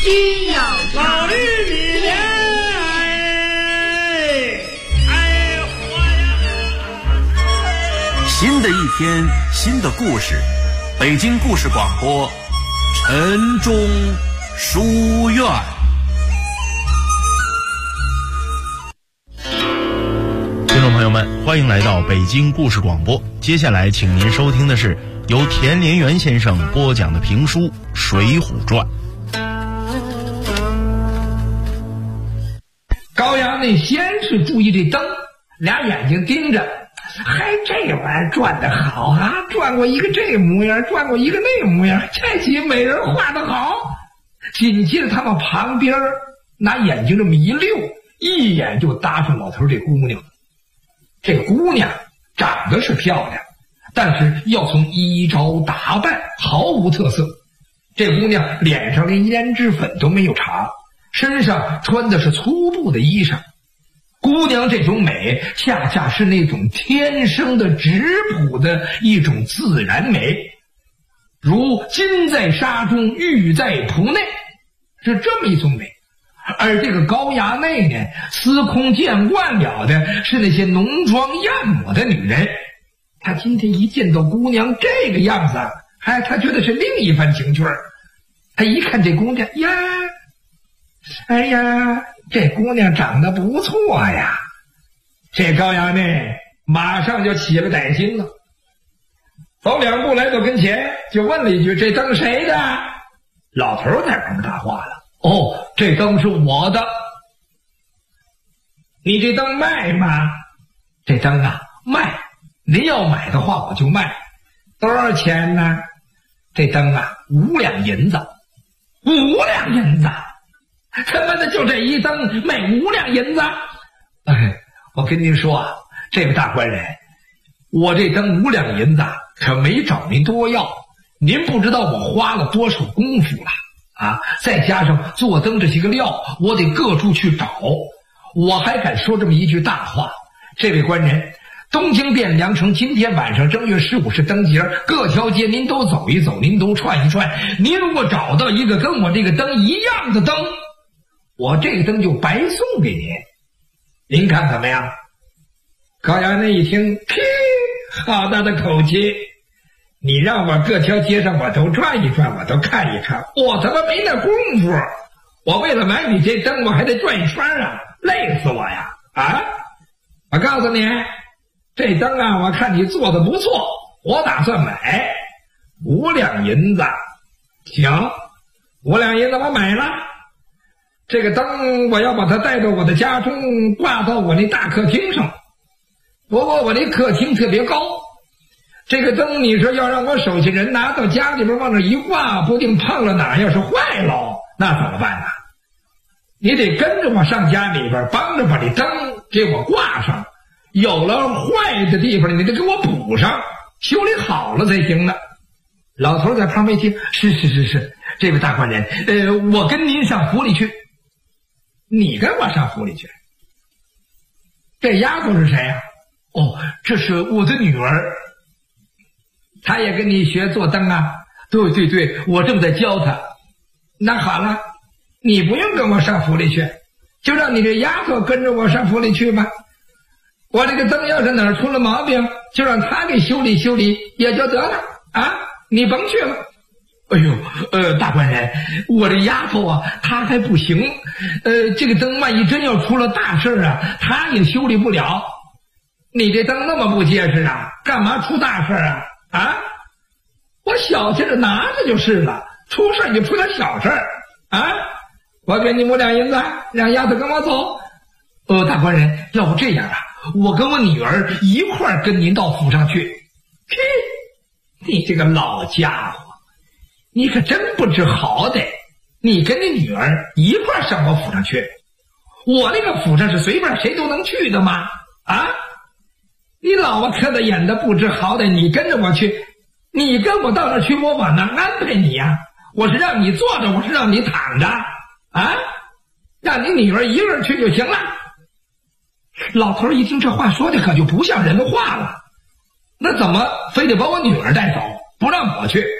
金要老绿米莲， 新的一天，新的故事，北京故事广播，晨钟书院。 听众朋友们，欢迎来到北京故事广播。接下来，请您收听的是由田连元先生播讲的评书《水浒传》。 高阳那先是注意这灯，俩眼睛盯着，嗨，这玩意儿转得好啊，转过一个这模样，转过一个那模样，这几美人画得好。紧接着他们旁边拿眼睛这么一溜，一眼就搭上老头这姑娘。这姑娘长得是漂亮，但是要从衣着打扮毫无特色。这姑娘脸上连胭脂粉都没有擦，身上穿的是粗布的衣裳。姑娘这种美恰恰是那种天生的质朴的一种自然美，如金在纱中，玉在蒲内，是这么一种美。而这个高衙内呢，司空见惯了的是那些浓妆艳抹的女人。他今天一见到姑娘这个样子，他觉得是另一番情趣。他一看这姑娘呀，哎呀，这姑娘长得不错呀。这高衙内马上就起了歹心了，走两步来到跟前，就问了一句：“这灯谁的？”老头在旁边搭话了：“哦，这灯是我的。”“你这灯卖吗？”“这灯啊，卖。您要买的话我就卖。”“多少钱呢？”“这灯啊，5两银子。”“5两银子？他妈的就这一灯卖5两银子？”“哎，我跟您说啊，这位大官人，我这灯5两银子可没找您多要，您不知道我花了多少功夫了啊！再加上做灯这些个料，我得各处去找。我还敢说这么一句大话，这位官人，东京汴梁城今天晚上正月15是灯节，各条街您都走一走，您都串一串。您如果找到一个跟我这个灯一样的灯，我这个灯就白送给您。您看怎么样？”高衙内一听，好大的口气！你让我各条街上我都转一转，我都看一看，我他妈没那功夫。我为了买你这灯，我还得转一圈啊，累死我呀！啊！我告诉你，这灯啊，我看你做的不错，我打算买5两银子。行，5两银子我买了。这个灯我要把它带到我的家中，挂到我那大客厅上。不过我那客厅特别高，这个灯你说要让我手下人拿到家里边往那一挂，不定碰了哪，要是坏了那怎么办呢？你得跟着我上家里边，帮着把这灯给我挂上，有了坏的地方你得给我补上，修理好了才行呢。老头在旁边听，是，这位大官人，我跟您上府里去。你跟我上府里去？这丫头是谁呀？哦，这是我的女儿。她也跟你学做灯啊？对，我正在教她。那好了，你不用跟我上府里去，就让你这丫头跟着我上府里去吧。我这个灯要是哪儿出了毛病，就让她给修理修理也就得了啊，你甭去了。哎呦，大官人，我这丫头啊，她还不行，这个灯万一真要出了大事啊，她也修理不了。你这灯那么不结实啊，干嘛出大事啊？啊，我小气着拿着就是了，出事就出点小事啊。我给你5两银子，让丫头跟我走。大官人，要不这样啊，我跟我女儿一块儿跟您到府上去。你这个老家伙，你可真不知好歹，你跟你女儿一块儿上我府上去。我那个府上是随便谁都能去的吗？啊，你老婆磕的眼的不知好歹，你跟着我去，你跟我到那儿去，我往哪安排你呀？我是让你坐着，我是让你躺着啊？让你女儿一个人去就行了。老头一听这话说的可就不像人话了，那怎么非得把我女儿带走，不让我去？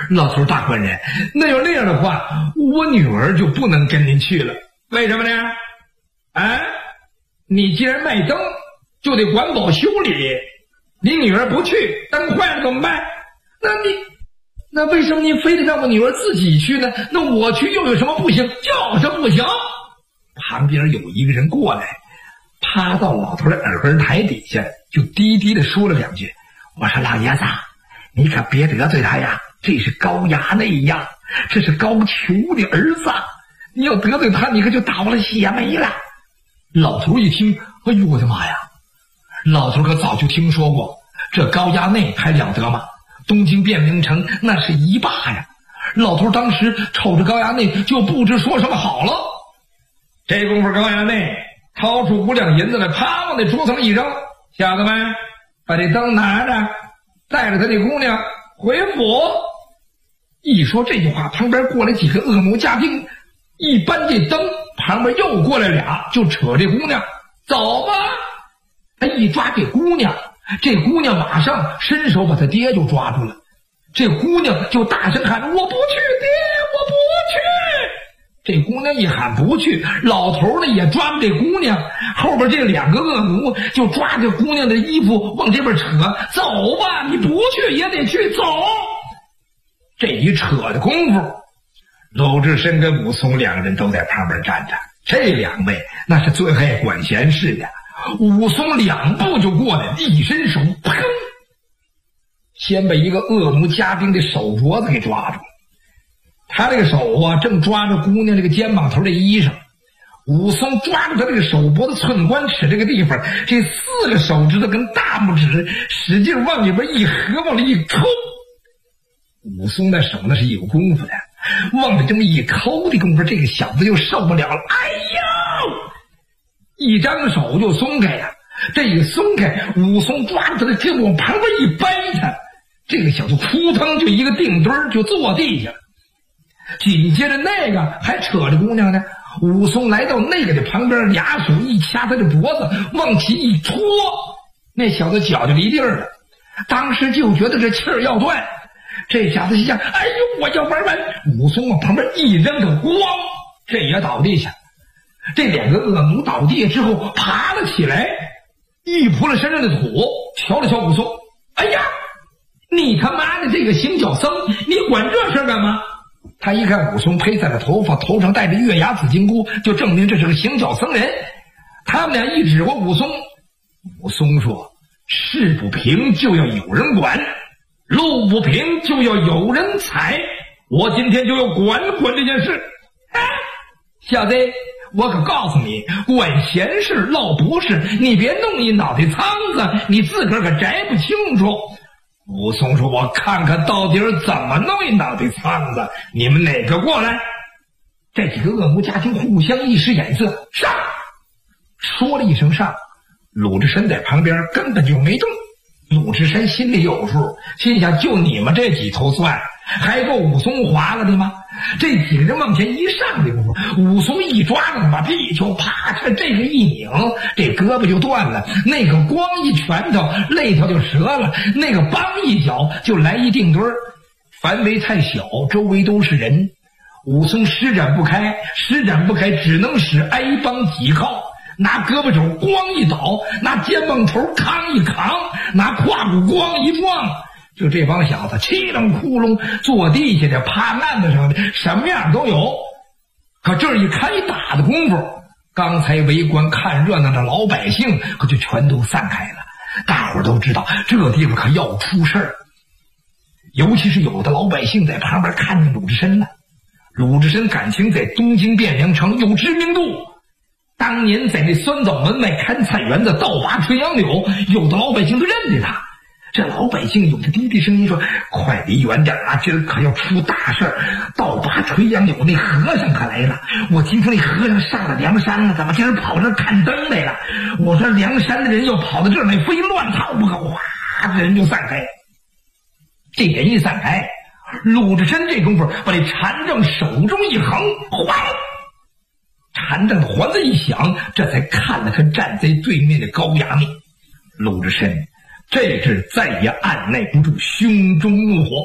老头大官人，那要那样的话，我女儿就不能跟您去了。为什么呢？啊，你既然卖灯，就得管保修理。你女儿不去，灯坏了怎么办？那为什么您非得让我女儿自己去呢？那我去又有什么不行？就是不行。旁边有一个人过来，趴到老头的耳根台底下，就低低的说了两句。我说老爷子，你可别得罪他呀，这是高衙内呀，这是高俅的儿子，你要得罪他，你可就倒了血霉了。老头一听，哎呦我的妈呀！老头可早就听说过，这高衙内还了得吗？东京汴京城那是一霸呀！老头当时瞅着高衙内就不知说什么好了。这功夫高衙内掏出5两银子来，啪往那桌子上一扔，小子们把这灯拿着，带着他这姑娘回府。一说这句话，旁边过来几个恶奴家丁，一搬这灯，旁边又过来俩，就扯这姑娘走吧。他一抓这姑娘，这姑娘马上伸手把他爹就抓住了。这姑娘就大声喊：我不去，爹，我不去。这姑娘一喊不去，老头呢也抓住这姑娘，后边这2个恶奴就抓着姑娘的衣服往这边扯，走吧，你不去也得去，走。这一扯的功夫，鲁智深跟武松2个人都在旁边站着，这2位那是最爱管闲事的。武松2步就过来，一伸手，砰，先被一个恶奴家丁的手镯子给抓住。他这个手啊，正抓着姑娘这个肩膀头的衣裳。武松抓住他这个手脖子寸关尺这个地方，这4个手指头跟大拇指使劲往里边一合，往里一抠。武松那手那是有功夫的，往里这么一抠的功夫，这个小子就受不了了。哎呦！一张手就松开呀，这一松开，武松抓住他的肩膀往旁边一掰他，这个小子扑腾就一个定墩就坐地下了。紧接着那个还扯着姑娘呢，武松来到那个的旁边，2手一掐他的脖子，往起一戳，那小子脚就离地儿了。当时就觉得这气儿要断，这小子心想：哎呦，我要玩完！武松往旁边一扔，就咣，这也倒地下。这2个恶奴倒地之后爬了起来，一扑了身上的土，瞧了瞧武松，哎呀，你他妈的这个行脚僧，你管这事干嘛？他一看武松披散了头发，头上戴着月牙紫金箍，就证明这是个行脚僧人。他们俩一指过武松，武松说：事不平就要有人管，路不平就要有人踩，我今天就要管这件事。哎，小子，我可告诉你，管闲事落不是，你别弄一脑袋苍子，你自个儿可摘不清楚。武松说：我看看到底怎么弄一脑袋苍子，你们哪个过来？这几个恶奴家丁互相一使眼色，上！说了一声上，鲁智深在旁边根本就没动。鲁智深心里有数，心想就你们这几头蒜，还够武松划了的吗？这几个人往前一上的功夫，武松一抓着他把屁球啪嚓，这个一拧，这胳膊就断了，那个光一拳头肋条就折了，那个梆一脚就来一定墩儿。范围太小，周围都是人，武松施展不开，只能使挨帮挤靠，拿胳膊肘咣一倒，拿肩膀头扛一扛，拿胯骨咣一撞，就这帮小子七棱窟窿，坐地下的，趴案子上的，什么样都有。可这一开打的功夫，刚才围观看热闹的老百姓可就全都散开了。大伙儿都知道这地方可要出事儿，尤其是有的老百姓在旁边看见鲁智深了。鲁智深感情在东京汴梁城有知名度，当年在那酸枣门外看菜园子倒拔垂杨柳，有的老百姓都认得他。这老百姓有的低低声音说：快离远点啊，今儿可要出大事儿，倒拔垂杨柳那和尚可来了。我听说那和尚上了梁山了，怎么今儿跑这看灯来了？我说梁山的人要跑到这儿来，非乱套不可。哗，这人就散开。这人一散开，鲁智深这功夫把这禅杖手中一横，哗，禅杖的环子一响，这才看了看站在对面的高衙内。鲁智深这阵再也按耐不住胸中怒火，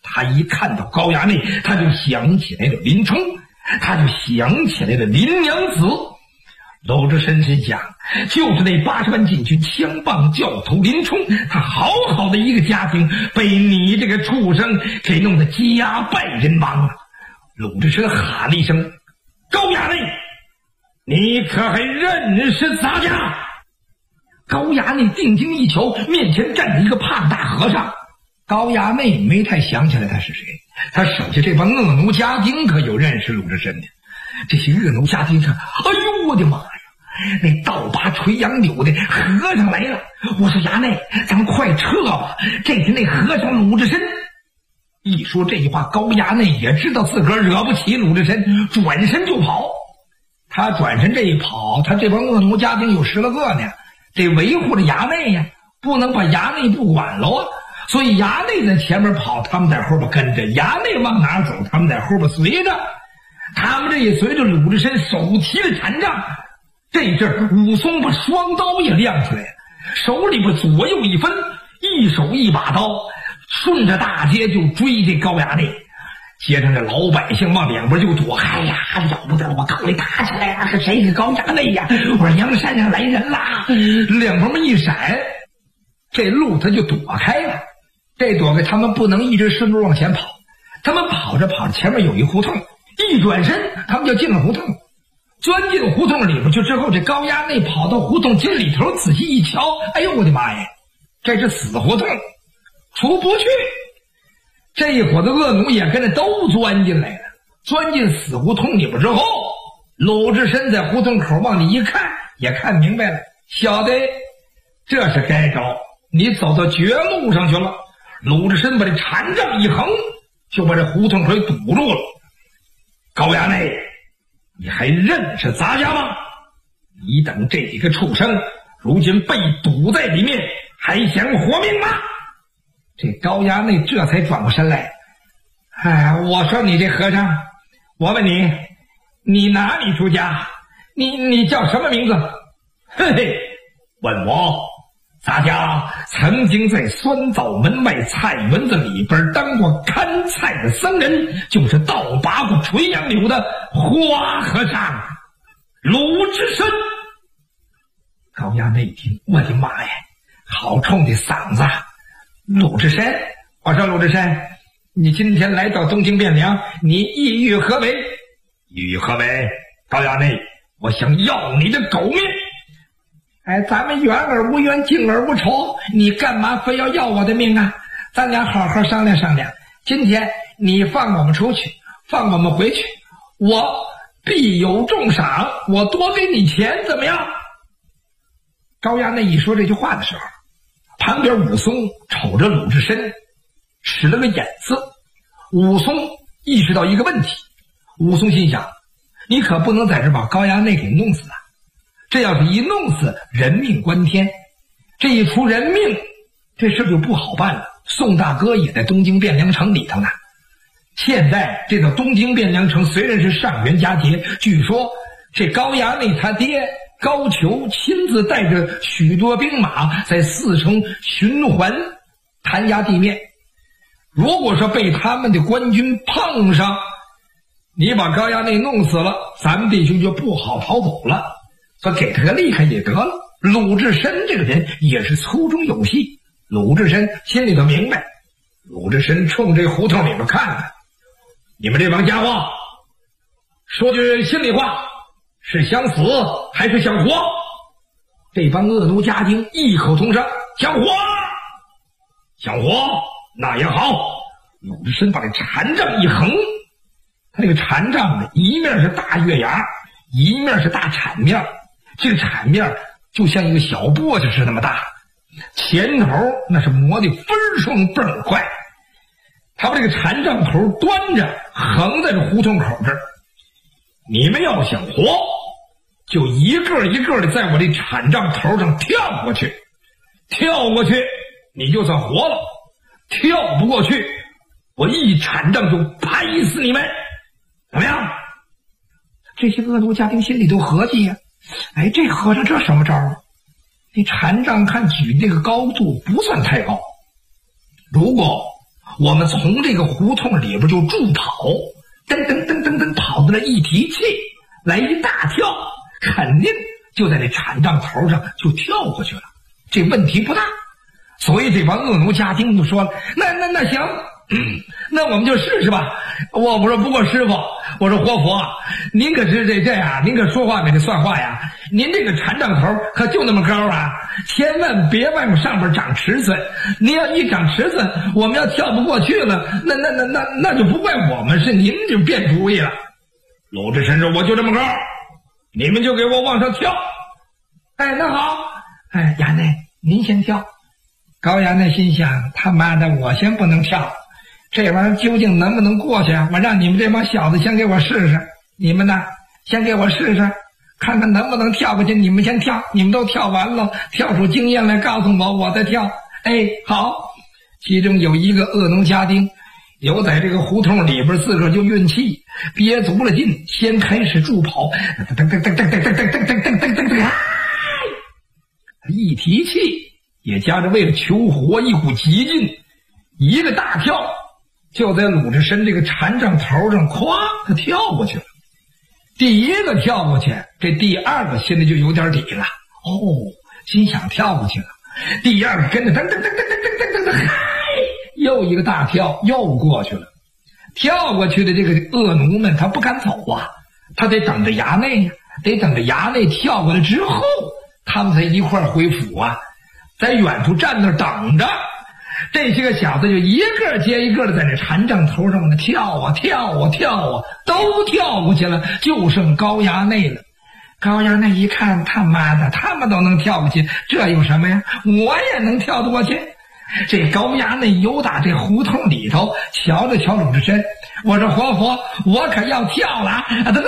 他一看到高衙内，他就想起来了林冲，他就想起来了林娘子。鲁智深心想，就是那80万禁军枪棒教头林冲，他好好的一个家庭被你这个畜生给弄得家败人亡啊！鲁智深喊了一声：“高衙内，你可还认识咱家？”高衙内定睛一瞧，面前站着一个胖大和尚。高衙内没太想起来他是谁，他手下这帮恶奴家丁可有认识鲁智深的。这些恶奴家丁看，哎呦我的妈呀，那倒拔垂杨柳的和尚来了！我说衙内，咱们快撤吧，这是那和尚鲁智深。一说这句话，高衙内也知道自个儿惹不起鲁智深，转身就跑。他转身这一跑，他这帮恶奴家丁有10来个呢，得维护着衙内呀，不能把衙内不管喽啊！所以衙内在前面跑，他们在后边跟着；衙内往哪走，他们在后边随着。他们这一随着鲁智深手提着禅杖，这阵儿武松把双刀也亮出来了，手里边左右一分，一手一把刀，顺着大街就追这高衙内。街上的老百姓往两边就躲，哎呀，要不得，我告你打起来了，是谁是高衙内呀？我说阳山上来人啦！两旁边一闪，这路他就躲开了。这躲开他们不能一直顺路往前跑，他们跑着跑着，前面有一胡同，一转身他们就进了胡同。钻进胡同里边去之后，这高衙内跑到胡同街里头，仔细一瞧，哎呦我的妈呀，这是死胡同，出不去。这一伙子恶奴也跟着都钻进来了。钻进死胡同里边之后，鲁智深在胡同口往里一看，也看明白了，小的这是该着，你走到绝路上去了。鲁智深把这禅杖一横，就把这胡同口堵住了。高衙内，你还认识咱家吗？你等这几个畜生如今被堵在里面，还想活命吗？这高衙内这才转过身来，哎，我说你这和尚，我问你，你哪里出家？你叫什么名字？嘿嘿，问我，咱家曾经在酸枣门外菜园子里边当过看菜的僧人，就是倒拔过垂杨柳的花和尚鲁智深。高衙内一听，我的妈呀，好冲的嗓子！鲁智深，我说鲁智深，你今天来到东京汴梁，你意欲何为？意欲何为？高衙内，我想要你的狗命。哎，咱们缘而无缘，敬而无仇，你干嘛非要我的命啊？咱俩好好商量商量。今天你放我们出去，放我们回去，我必有重赏，我多给你钱，怎么样？高衙内一说这句话的时候，旁边武松瞅着鲁智深，使了个眼色。武松意识到一个问题，武松心想，你可不能在这把高衙内给弄死了。这要是一弄死，人命关天，这一出人命，这事就不好办了。宋大哥也在东京汴梁城里头呢。现在这个东京汴梁城虽然是上元佳节，据说这高衙内他爹高俅亲自带着许多兵马在四城循环弹压地面。如果说被他们的官军碰上，你把高衙内弄死了，咱们弟兄就不好逃走了。说给他个厉害也得了。鲁智深这个人也是粗中有细，鲁智深心里头明白。鲁智深冲这胡同里边看看，你们这帮家伙，说句心里话，是想死还是想活？这帮恶奴家丁异口同声，想活。想活，那也好。鲁智深把这禅杖一横，他这个禅杖呢，一面是大月牙，一面是大铲面。这个铲面就像一个小簸箕似的那么大，前头那是磨的分双倍儿快。他把这个禅杖头端着横在这胡同口这儿，你们要想活，就一个一个的在我这禅杖头上跳过去，跳过去你就算活了，跳不过去我一禅杖就拍死你们，怎么样？这些恶奴家丁心里都合计呀，哎，这和尚这什么招啊？这禅杖看举这个高度不算太高，如果我们从这个胡同里边就助跑，噔噔噔噔噔跑过来，一提气来一大跳，肯定就在这铲杖头上就跳过去了，这问题不大。所以这帮恶奴家丁就说了，那行，那我们就试试吧。我说不过师傅，我说活佛，您可是这样，您可说话可得算话呀。您这个铲杖头可就那么高啊，千万别往上边长尺寸。您要一长尺寸，我们要跳不过去了，那就不怪我们，是您就变主意了。鲁智深说，我就这么高，你们就给我往上跳。哎，那好，哎，衙内您先跳。高衙内心想，他妈的，我先不能跳，这玩意儿究竟能不能过去啊？我让你们这帮小子先给我试试，你们呢，先给我试试，看看能不能跳过去。你们先跳，你们都跳完了，跳出经验来告诉我，我再跳。哎，好。其中有一个恶奴家丁，有在这个胡同里边自个儿就运气，憋足了劲，先开始助跑，一提气。也加着为了求活一股急劲，一个大跳，就在鲁智深这个禅杖头上，咵，他跳过去了。第一个跳过去，这第二个心里就有点底了。哦，心想跳过去了。第二个跟着噔噔噔噔噔噔噔噔，嗨，又一个大跳，又过去了。跳过去的这个恶奴们，他不敢走啊，他得等着衙内呀，得等着衙内跳过来之后，他们才一块回府啊。在远处站那儿等着，这些个小子就一个接一个的在这禅杖头上跳啊跳啊跳啊，都跳过去了，就剩高衙内了。高衙内一看，他妈的，他们都能跳过去，这有什么呀？我也能跳得过去。这高衙内由打这胡同里头瞧着瞧鲁智深，我说活佛，我可要跳了啊！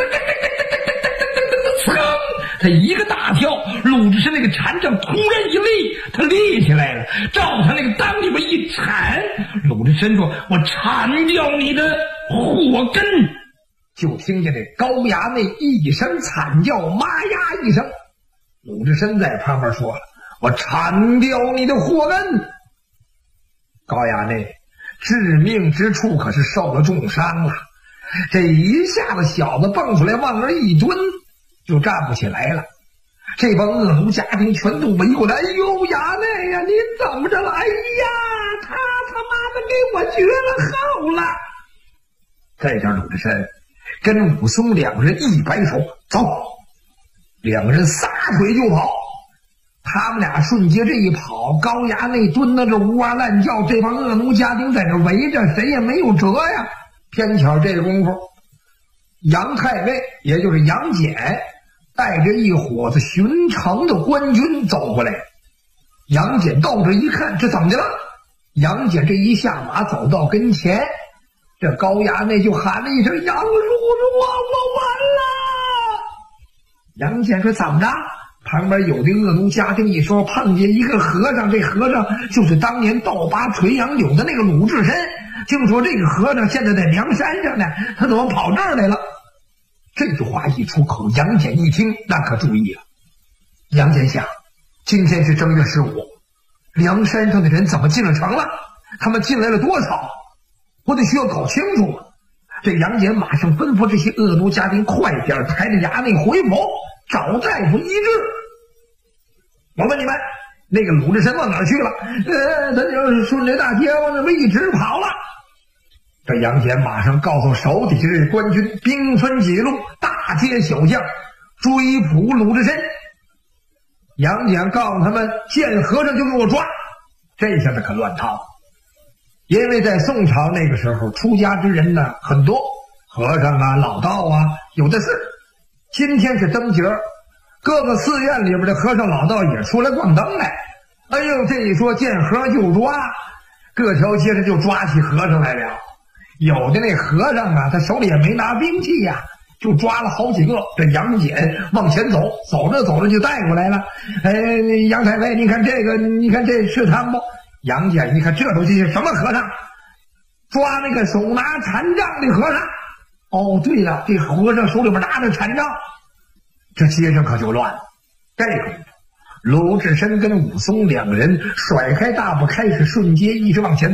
他一个大跳，鲁智深那个禅杖突然一立，他立起来了，照他那个裆里边一铲，鲁智深说，我铲掉你的祸根。就听见这高衙内一声惨叫，妈呀一声，鲁智深在旁边说了，我铲掉你的祸根。高衙内致命之处可是受了重伤了，这一下子小子蹦出来往那一蹲，就站不起来了。这帮恶奴家丁全都围过来，哎呦，衙内呀，您怎么着了？哎呀，他妈的给我绝了号了！这下鲁智深跟武松两人一摆手，走，两个人撒腿就跑。他们俩瞬间这一跑，高衙内蹲到这呜哇乱叫，这帮恶奴家丁在这围着，谁也没有辙呀。偏巧这个功夫，杨太尉也就是杨戬带着一伙子巡城的官军走过来。杨戬到这一看，这怎么的了？杨戬这一下马走到跟前，这高衙内就喊了一声，杨叔叔，我完了。杨戬说，怎么着？旁边有的恶奴家丁一说，碰见一个和尚，这和尚就是当年倒拔垂杨柳的那个鲁智深，听说这个和尚现在在梁山上呢，他怎么跑这儿来了？这句话一出口，杨戬一听，那可注意了。杨戬想，今天是正月15，梁山上的人怎么进了城了？他们进来了多少？我得需要搞清楚啊！这杨戬马上吩咐这些恶奴家丁快点抬着衙内回府找大夫医治。我问你们，那个鲁智深往哪儿去了？他就顺着大街往那边一直跑了。这杨戬马上告诉手底下这官军，兵分几路，大街小巷追捕鲁智深。杨戬告诉他们，见和尚就给我抓。这下子可乱套了，因为在宋朝那个时候，出家之人呢很多，和尚啊、老道啊有的是。今天是灯节，各个寺院里边的和尚老道也出来逛灯来。哎呦，这一说见和尚就抓，各条街上就抓起和尚来了。有的那和尚啊，他手里也没拿兵器呀，就抓了好几个。这杨戬往前走，走着走着就带过来了。哎，杨太尉，你看这个，你看这是他们不？杨戬一看，这都是什么和尚？抓那个手拿禅杖的和尚。哦，对了，这和尚手里边拿着禅杖，这街上可就乱了。这个鲁智深跟武松两个人甩开大步，开始顺街一直往前走。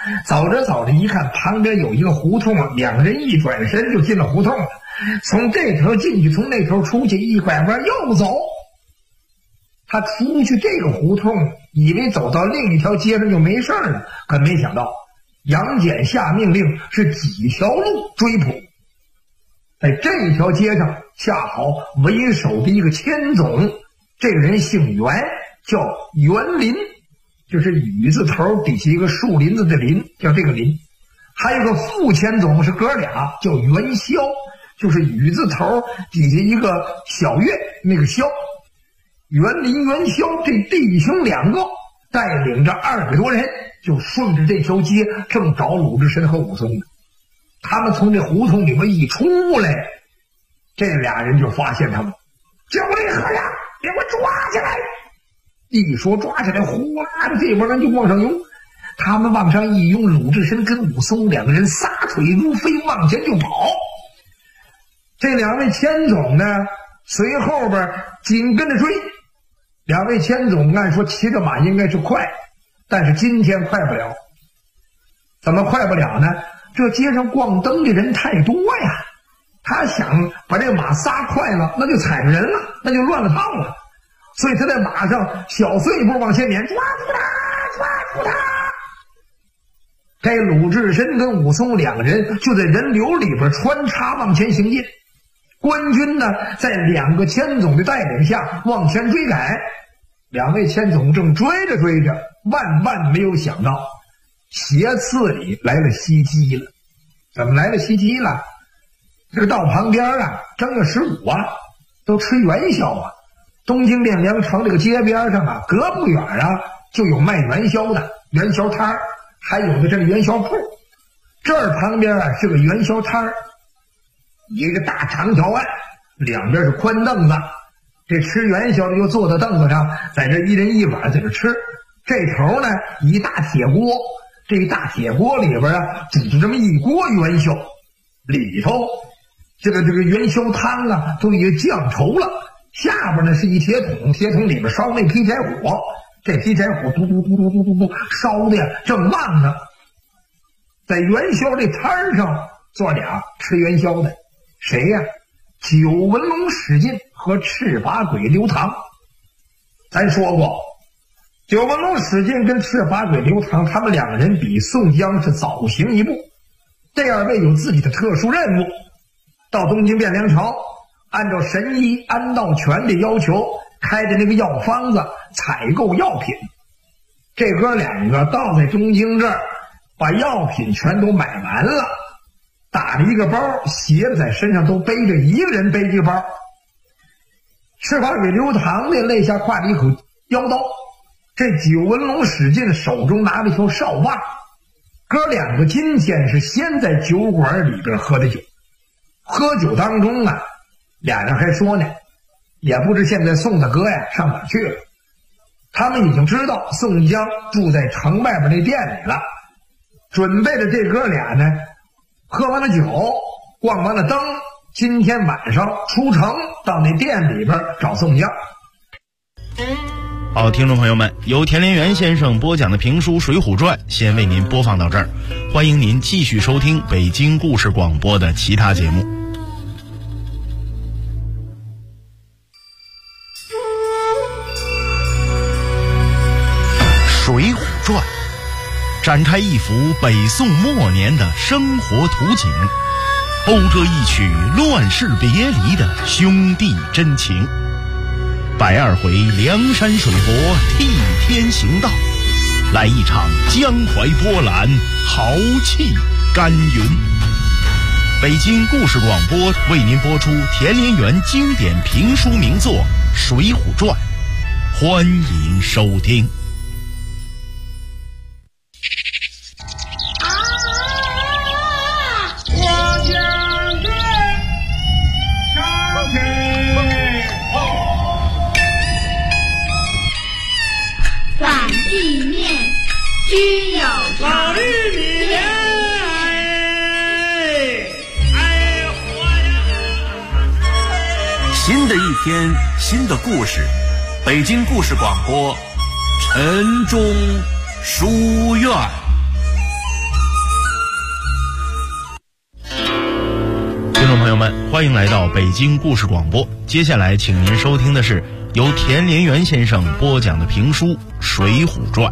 走着走着一看旁边有一个胡同，两个人一转身就进了胡同了，从这头进去，从那头出去，一拐弯又走。他出去这个胡同，以为走到另一条街上就没事了，可没想到杨戬下命令是几条路追捕。在这条街上恰好为首的一个千总，这个人姓袁，叫袁林，就是雨字头底下一个树林子的林，叫这个林。还有个副千总是哥俩，叫元宵，就是雨字头底下一个小月那个宵。袁林元宵这弟兄两个带领着200多人，就顺着这条街正找鲁智深和武松呢。他们从这胡同里面一出来，这俩人就发现他们，叫这和尚给我抓起来！一说抓起来，呼啦的这帮人就往上涌。他们往上一涌，鲁智深跟武松两个人撒腿如飞，往前就跑。这两位千总呢，随后边紧跟着追。两位千总按说骑着马应该是快，但是今天快不了。怎么快不了呢？这街上逛灯的人太多呀，他想把这马撒快了，那就踩着人了，那就乱了套了。所以他在马上小碎步往前撵，抓住他，抓住他！这鲁智深跟武松两个人就在人流里边穿插往前行进。官军呢，在两个千总的带领下往前追赶。两位千总正追着追着，万万没有想到，斜刺里来了袭击了。怎么来了袭击了？这个道旁边啊，正月15啊，都吃元宵啊。东京汴梁城这个街边上啊，隔不远啊，就有卖元宵的元宵摊儿，还有的这个元宵铺。这儿旁边啊是个元宵摊儿，一个大长条案，两边是宽凳子。这吃元宵的就坐在凳子上，在这一人一碗在这吃。这头呢一大铁锅，这一大铁锅里边啊煮着这么一锅元宵，里头这个元宵汤啊都已经酱稠了。下边呢是一铁桶，铁桶里边烧那劈柴火，这劈柴火嘟嘟嘟嘟嘟嘟嘟烧的呀正旺呢。在元宵这摊上坐俩吃元宵的，谁呀？九纹龙史进和赤发鬼刘唐。咱说过，九纹龙史进跟赤发鬼刘唐他们两个人比宋江是早行一步。这二位有自己的特殊任务，到东京汴梁城，按照神医安道全的要求，开的那个药方子采购药品。这哥两个到在东京这儿，把药品全都买完了，打了一个包，鞋子在身上都背着，一个人背一个包。赤发鬼刘唐那肋下挎着一口腰刀，这九纹龙史进手中拿着一条哨棒。哥两个今天是先在酒馆里边喝的酒，喝酒当中啊，俩人还说呢，也不知现在宋大哥呀上哪去了。他们已经知道宋江住在城外边那店里了，准备着这哥俩呢喝完了酒，逛完了灯，今天晚上出城到那店里边找宋江。 好，听众朋友们，由田连元先生播讲的评书《水浒传》先为您播放到这儿，欢迎您继续收听北京故事广播的其他节目。《水浒传》展开一幅北宋末年的生活图景，讴歌一曲乱世别离的兄弟真情。120回梁山水泊替天行道，来一场江淮波澜，豪气干云。北京故事广播为您播出田连元经典评书名作《水浒传》，欢迎收听。 君有老绿米莲， 新的一天，新的故事，北京故事广播，陈中书院。 众朋友们，欢迎来到北京故事广播。接下来请您收听的是由田连元先生播讲的评书《水浒传》。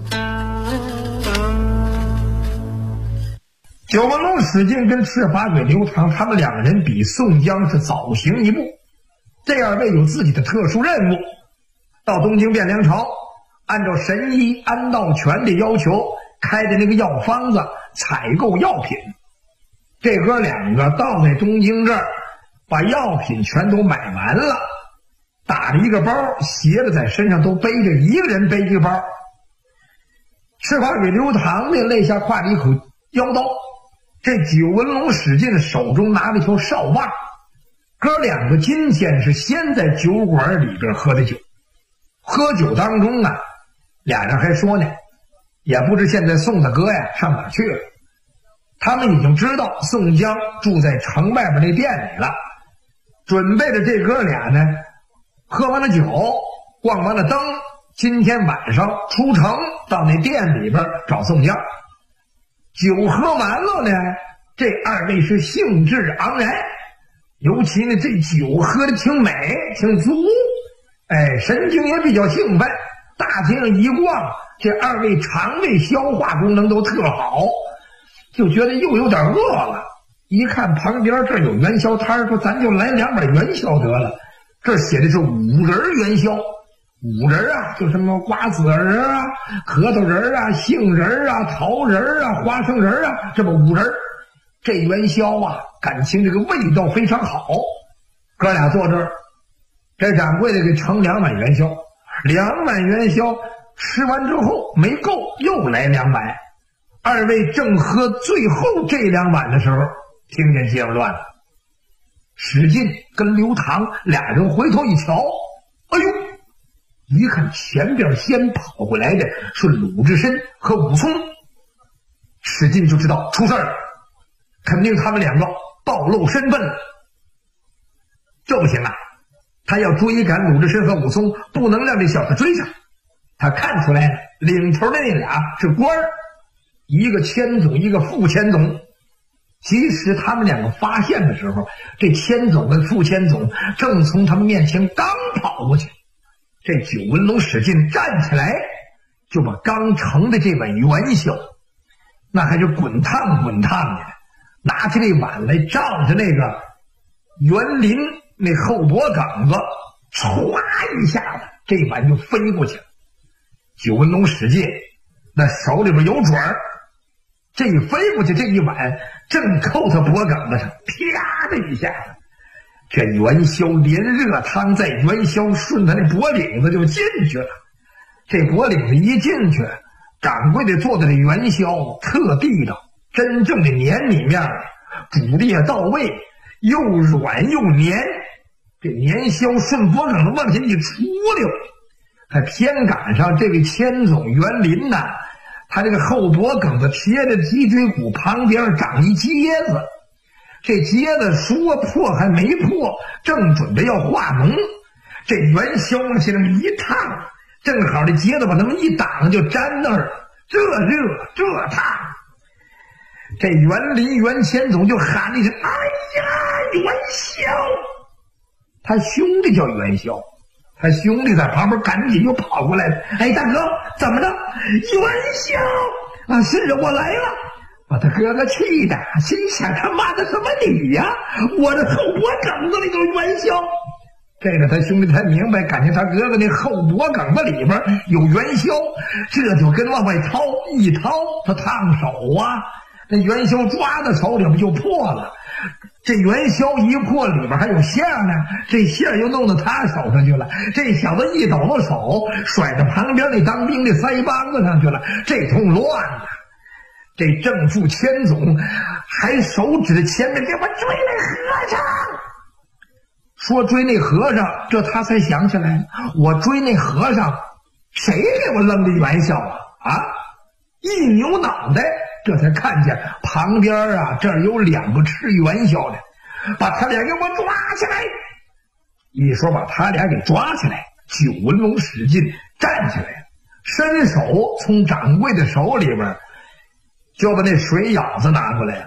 九纹龙史进跟赤发鬼刘唐他们两个人比宋江是早行一步，这二位有自己的特殊任务，到东京汴梁朝，按照神医安道全的要求开的那个药方子采购药品。这哥两个到在东京这儿，把药品全都买完了，打着一个包，斜着在身上，都背着一个人背一个包。赤发鬼刘唐的肋下挎着一口腰刀，这九纹龙史进手中拿着一条哨棒。哥两个今天是先在酒馆里边喝的酒，喝酒当中啊，俩人还说呢，也不知现在宋大哥呀上哪去了。他们已经知道宋江住在城外边那店里了，准备着这哥俩呢，喝完了酒，逛完了灯，今天晚上出城到那店里边找宋江。酒喝完了呢，这二位是兴致盎然，尤其呢这酒喝的挺美挺足，神经也比较兴奋。大街上一逛，这二位肠胃消化功能都特好，就觉得又有点饿了。一看旁边这有元宵摊，说咱就来2碗元宵得了。这写的是5仁元宵，5仁啊，就什么瓜子仁啊、核桃仁啊、杏仁啊、桃仁啊、花生仁啊，这么5仁。这元宵啊，感情这个味道非常好。哥俩坐这儿，这掌柜的给盛2碗元宵，2碗元宵吃完之后没够，又来2碗。二位正喝最后这2碗的时候，听见街上乱了。史进跟刘唐俩人回头一瞧，哎呦，一看前边先跑过来的是鲁智深和武松。史进就知道出事了，肯定他们两个暴露身份了。这不行啊，他要追赶鲁智深和武松，不能让这小子追上。他看出来了，领头的那俩是官儿，一个千总，一个副千总。其实他们两个发现的时候，这千总跟副千总正从他们面前刚跑过去。这九纹龙史进站起来，就把刚盛的这碗元宵，那还是滚烫滚烫的，拿起那碗来照着那个园林那后脖梗子，唰一下子这碗就飞过去了。九纹龙史进那手里边有准儿，这一飞过去，这一碗正扣他脖梗子上，啪的一下子，这元宵连热汤在元宵顺他那脖领子就进去了。这脖领子一进去，掌柜的做的这元宵特地道，真正的黏里面，煮的也到位，又软又黏。这年宵顺脖梗子往前一出溜，还偏赶上这位千总园林呐，他这个后脖梗子贴着脊椎骨旁边长一疖子，这疖子说破还没破，正准备要化脓，这元宵往前那么一烫，正好这疖子把那么一挡就粘那儿了，这热这烫。这园林袁千总就喊了一声：“哎呀，元宵！”他兄弟叫元宵，他兄弟在旁边赶紧就跑过来了：“哎，大哥，怎么着？元宵啊，是我来了！”把他哥哥气的，心想：他妈的什么你呀？我的后脖梗子里有元宵。这个他兄弟才明白，感觉他哥哥那后脖梗子里边有元宵，这就跟往外掏，一掏他烫手啊，那元宵抓在手里边就破了。这元宵一破，里边还有馅呢，这馅又弄到他手上去了。这小子一抖了手，甩到旁边那当兵的腮帮子上去了，这通乱了。这正副千总还手指着前面，给我追那和尚。说追那和尚，这他才想起来，我追那和尚，谁给我扔的元宵啊？一扭脑袋，这才看见旁边啊，这儿有2个吃元宵的，把他俩给我抓起来。一说把他俩给抓起来，九纹龙史进站起来了，伸手从掌柜的手里边就把那水舀子拿过来了，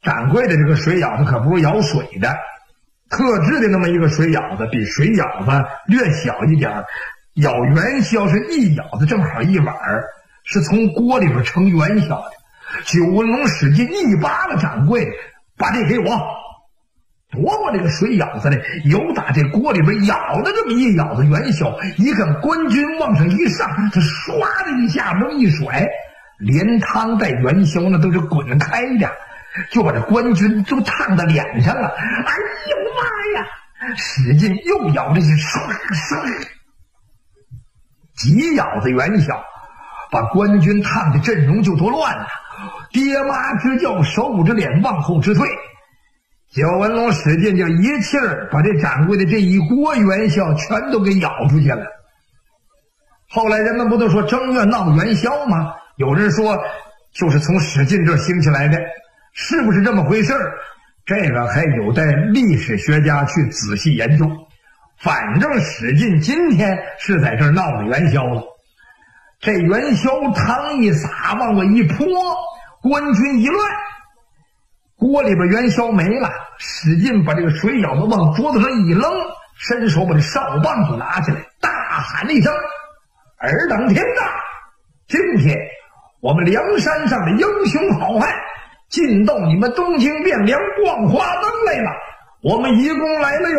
掌柜的这个水舀子可不是舀水的，特制的那么一个水舀子，比水舀子略小一点，舀元宵是一舀子正好一碗，是从锅里边盛元宵的。九纹龙使劲一扒拉掌柜的，把这给我，夺过这个水舀子来，由打这锅里边舀的这么一舀子元宵，一看官军往上一上，他唰的一下这么一甩，连汤带元宵呢都是滚开的，就把这官军都烫到脸上了。哎呦妈呀！使劲又舀着去，唰唰，几舀子元宵，把官军烫的阵容就都乱了。爹妈直叫，手捂着脸往后直退。九纹龙使劲就一气儿把这掌柜的这一锅元宵全都给舀出去了。后来人们不都说正月闹元宵吗？有人说就是从史进这儿兴起来的，是不是这么回事儿？这个还有待历史学家去仔细研究。反正史进今天是在这儿闹的元宵了。这元宵汤一撒，往外一泼，官军一乱，锅里边元宵没了。史进把这个水舀子往桌子上一扔，伸手把这哨棒就拿起来，大喊了一声：“尔等天大！今天我们梁山上的英雄好汉进到你们东京汴梁逛花灯来了。我们一共来了有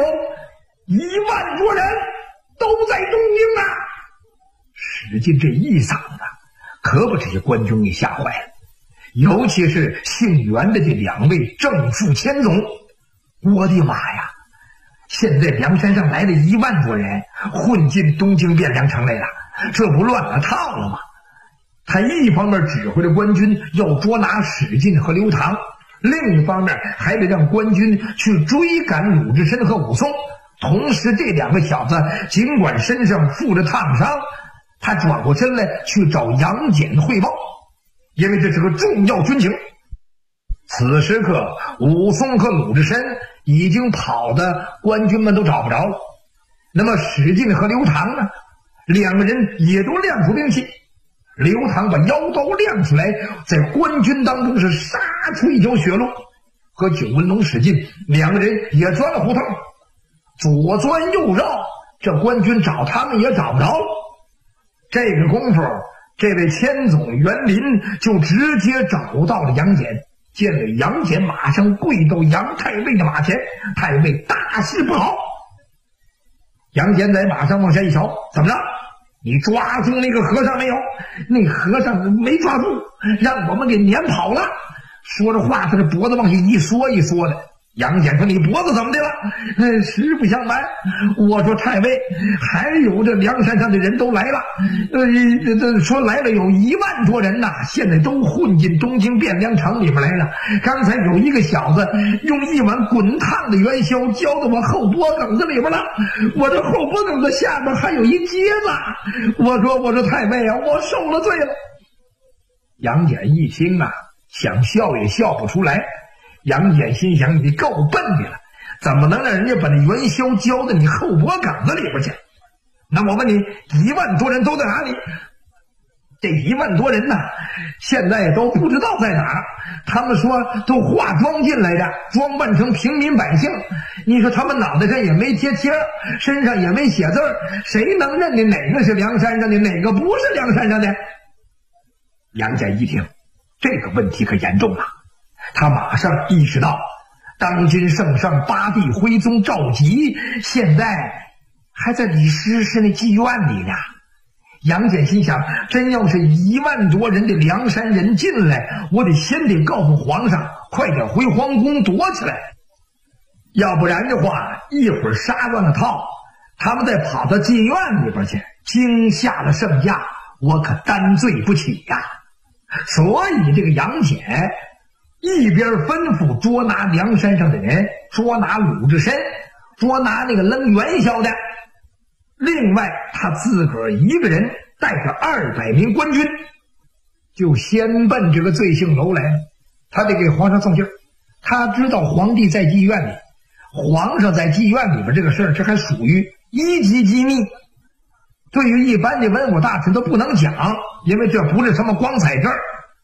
1万多人，都在东京啊！”史进这一嗓子可把这些官军给吓坏了，尤其是姓袁的这2位正副千总。我的妈呀，现在梁山上来了1万多人，混进东京汴梁城来了，这不乱了套了吗？他一方面指挥着官军要捉拿史进和刘唐，另一方面还得让官军去追赶鲁智深和武松。同时这2个小子尽管身上负着烫伤，他转过身来去找杨戬汇报，因为这是个重要军情。此时刻武松和鲁智深已经跑的官军们都找不着了，那么史进和刘唐呢，2个人也都亮出兵器。刘唐把腰刀亮起来，在官军当中是杀出一条血路，和九纹龙史进2个人也钻了胡同，左钻右绕，这官军找他们也找不着了。这个功夫，这位千总袁林就直接找到了杨戬，见了杨戬马上跪到杨太尉的马前，太尉大事不好。杨戬在马上往下一瞧，怎么着？你抓住那个和尚没有？那和尚没抓住，让我们给撵跑了。说着话，他这脖子往下一缩一缩的。杨戬说：“你脖子怎么的了？”实不相瞒，我说太尉，还有这梁山上的人都来了，说来了有1万多人呐，现在都混进东京汴梁城里边来了。刚才有一个小子用一碗滚烫的元宵浇到我后脖梗子里边了，我这后脖梗子下边还有一疖子。我说太尉啊，我受了罪了。杨戬一听啊，想笑也笑不出来。杨戬心想，你够笨的了，怎么能让人家把那元宵浇到你后脖梗子里边去？那我问你，1万多人都在哪里？这1万多人呢，现在都不知道在哪儿。他们说都化妆进来的，装扮成平民百姓。你说他们脑袋上也没贴贴，身上也没写字，谁能认定哪个是梁山上的，哪个不是梁山上的？杨戬一听，这个问题可严重了。他马上意识到，当今圣上8帝徽宗赵佶现在还在李师师那妓院里呢。杨戬心想，真要是1万多人的梁山人进来，我得先得告诉皇上，快点回皇宫躲起来，要不然的话，一会儿杀乱了套，他们再跑到妓院里边去，惊吓了圣驾，我可担罪不起呀。所以这个杨戬一边吩咐捉拿梁山上的人，捉拿鲁智深，捉拿那个扔元宵的，另外他自个儿一个人带着200名官军，就先奔这个醉杏楼来了。他得给皇上送信儿，他知道皇帝在妓院里，皇上在妓院里边这个事儿，这还属于1级机密，对于一般的文武大臣都不能讲，因为这不是什么光彩事儿。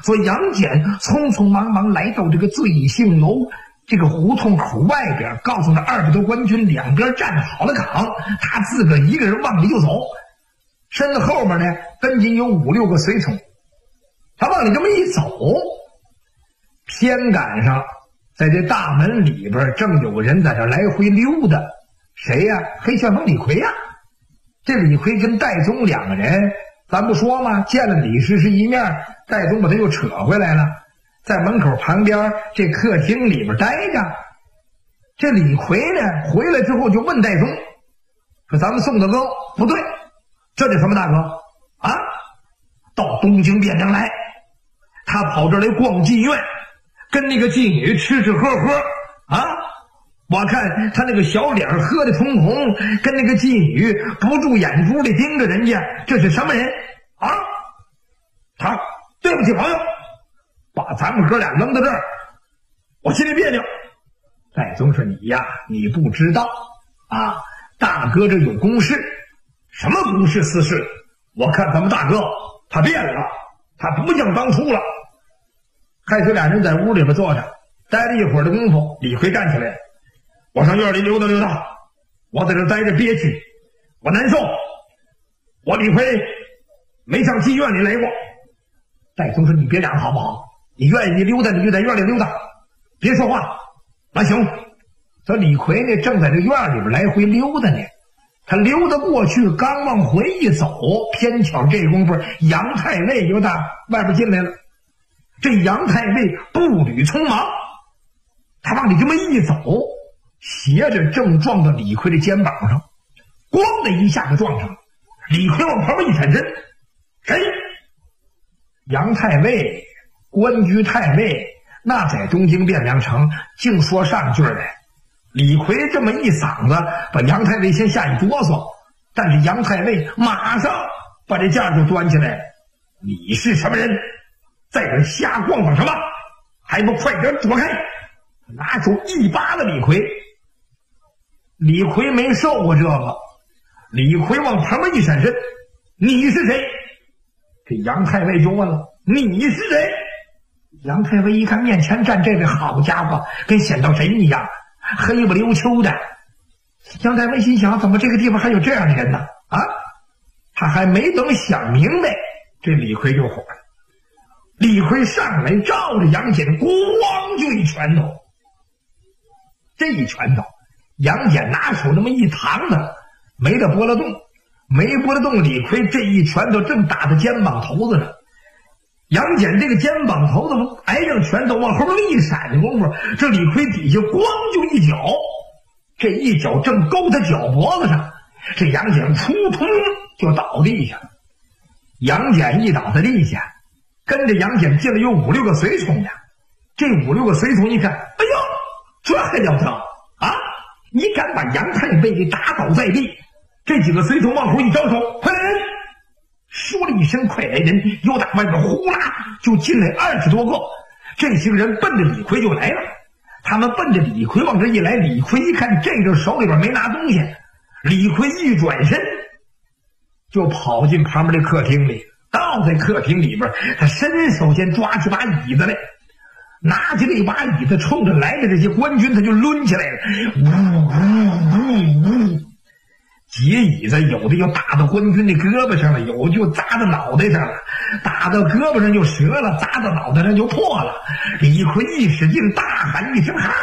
所以杨戬匆匆忙忙来到这个醉杏楼这个胡同口外边，告诉那200多官军两边站好了岗，他自个一个人往里就走，身子后面呢跟紧有5、6个随从。他往里这么一走，偏赶上在这大门里边正有人在这来回溜达。谁呀？黑旋风李逵呀！这李逵跟戴宗2个人，咱不说吗？见了李师师一面，戴宗把他又扯回来了，在门口旁边这客厅里边待着。这李逵呢回来之后就问戴宗说：“咱们宋大哥不对，这叫什么大哥啊？到东京汴梁来，他跑这儿来逛妓院，跟那个妓女吃吃喝喝啊！我看他那个小脸喝得通红，跟那个妓女不住眼珠里盯着人家，这是什么人啊？他对不起朋友，把咱们哥俩扔到这儿，我心里别扭。”戴宗说：“你呀，你不知道啊，大哥这有公事。什么公事私事？我看咱们大哥他变了，他不像当初了。”害水俩人在屋里边坐着，待了一会儿的功夫，李逵站起来：“我上院里溜达溜达，我在这待着憋屈，我难受。我李逵没上妓院里来过。”戴宗说：“你别嚷好不好？你愿意溜达你就在院里溜达，别说话。那行。”这李逵呢正在这院里边来回溜达呢，他溜达过去，刚往回一走，偏巧这功夫杨太尉又打外边进来了。这杨太尉步履匆忙，他往里这么一走，斜着正撞到李逵的肩膀上，咣的一下子撞上。李逵往旁边一闪身：“谁？”杨太尉，官居太尉，那在东京汴梁城净说上句来。李逵这么一嗓子把杨太尉先吓一哆嗦，但是杨太尉马上把这架就端起来：“你是什么人？在这瞎逛逛什么？还不快点躲开！”拿出一巴子李逵。李逵没受过这个，李逵往旁边一闪身：“你是谁？”这杨太尉就问了：“你是谁？”杨太尉一看面前站这位，好家伙，跟显到谁一样，黑不溜秋的。杨太尉心想：怎么这个地方还有这样的人呢？啊！他还没等想明白，这李逵就火了。李逵上来照着杨戬咣就一拳头。这一拳头，杨戬拿手那么一扛他，没得拨了动，没拨了动。李逵这一拳头正打在肩膀头子上，杨戬这个肩膀头子挨上拳头往后面一闪的功夫，这李逵底下咣就一脚，这一脚正勾他脚脖子上，这杨戬扑通就倒地下了。杨戬一倒在地下，跟着杨戬进来有5、6个随从呀。这5、6个随从一看，哎呦，这还了得啊！你敢把杨太尉给打倒在地？这几个随从往后一招手：“快来人！”说了一声“快来人”，又打外边呼啦就进来20多个。这些人奔着李逵就来了。他们奔着李逵往这一来，李逵一看这个手里边没拿东西，李逵一转身就跑进旁边的客厅里。到在客厅里边，他伸手先抓起把椅子来，拿起这把椅子冲着来的这些官军他就抡起来了，呜呜呜呜，截椅子有的就打到官军的胳膊上了，有的就砸到脑袋上了，打到胳膊上就折了，砸到脑袋上就破了。李逵一使劲大喊一声：“哈！”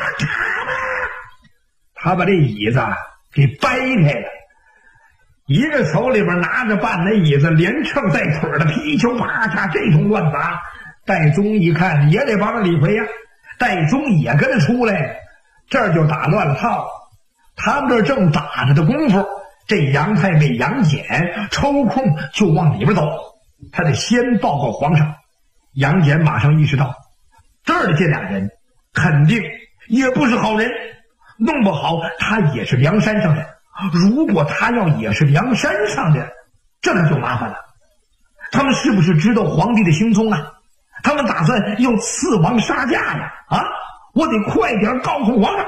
他把这椅子给掰开了，一个手里边拿着半那椅子，连秤带腿的皮球啪嚓这通乱砸。戴宗一看也得帮着李逵呀，戴宗也跟着出来，这儿就打乱了套。他们这正打着的功夫，这杨太尉杨戬抽空就往里边走，他得先报告皇上。杨戬马上意识到，这儿的这俩人肯定也不是好人，弄不好他也是梁山上的。如果他要也是梁山上的，这可就麻烦了。他们是不是知道皇帝的行踪啊？他们打算要刺王杀驾呀！啊，我得快点告诉皇上。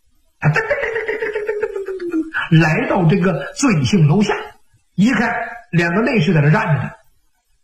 来到这个醉杏楼下，一看两个内侍在这站着呢。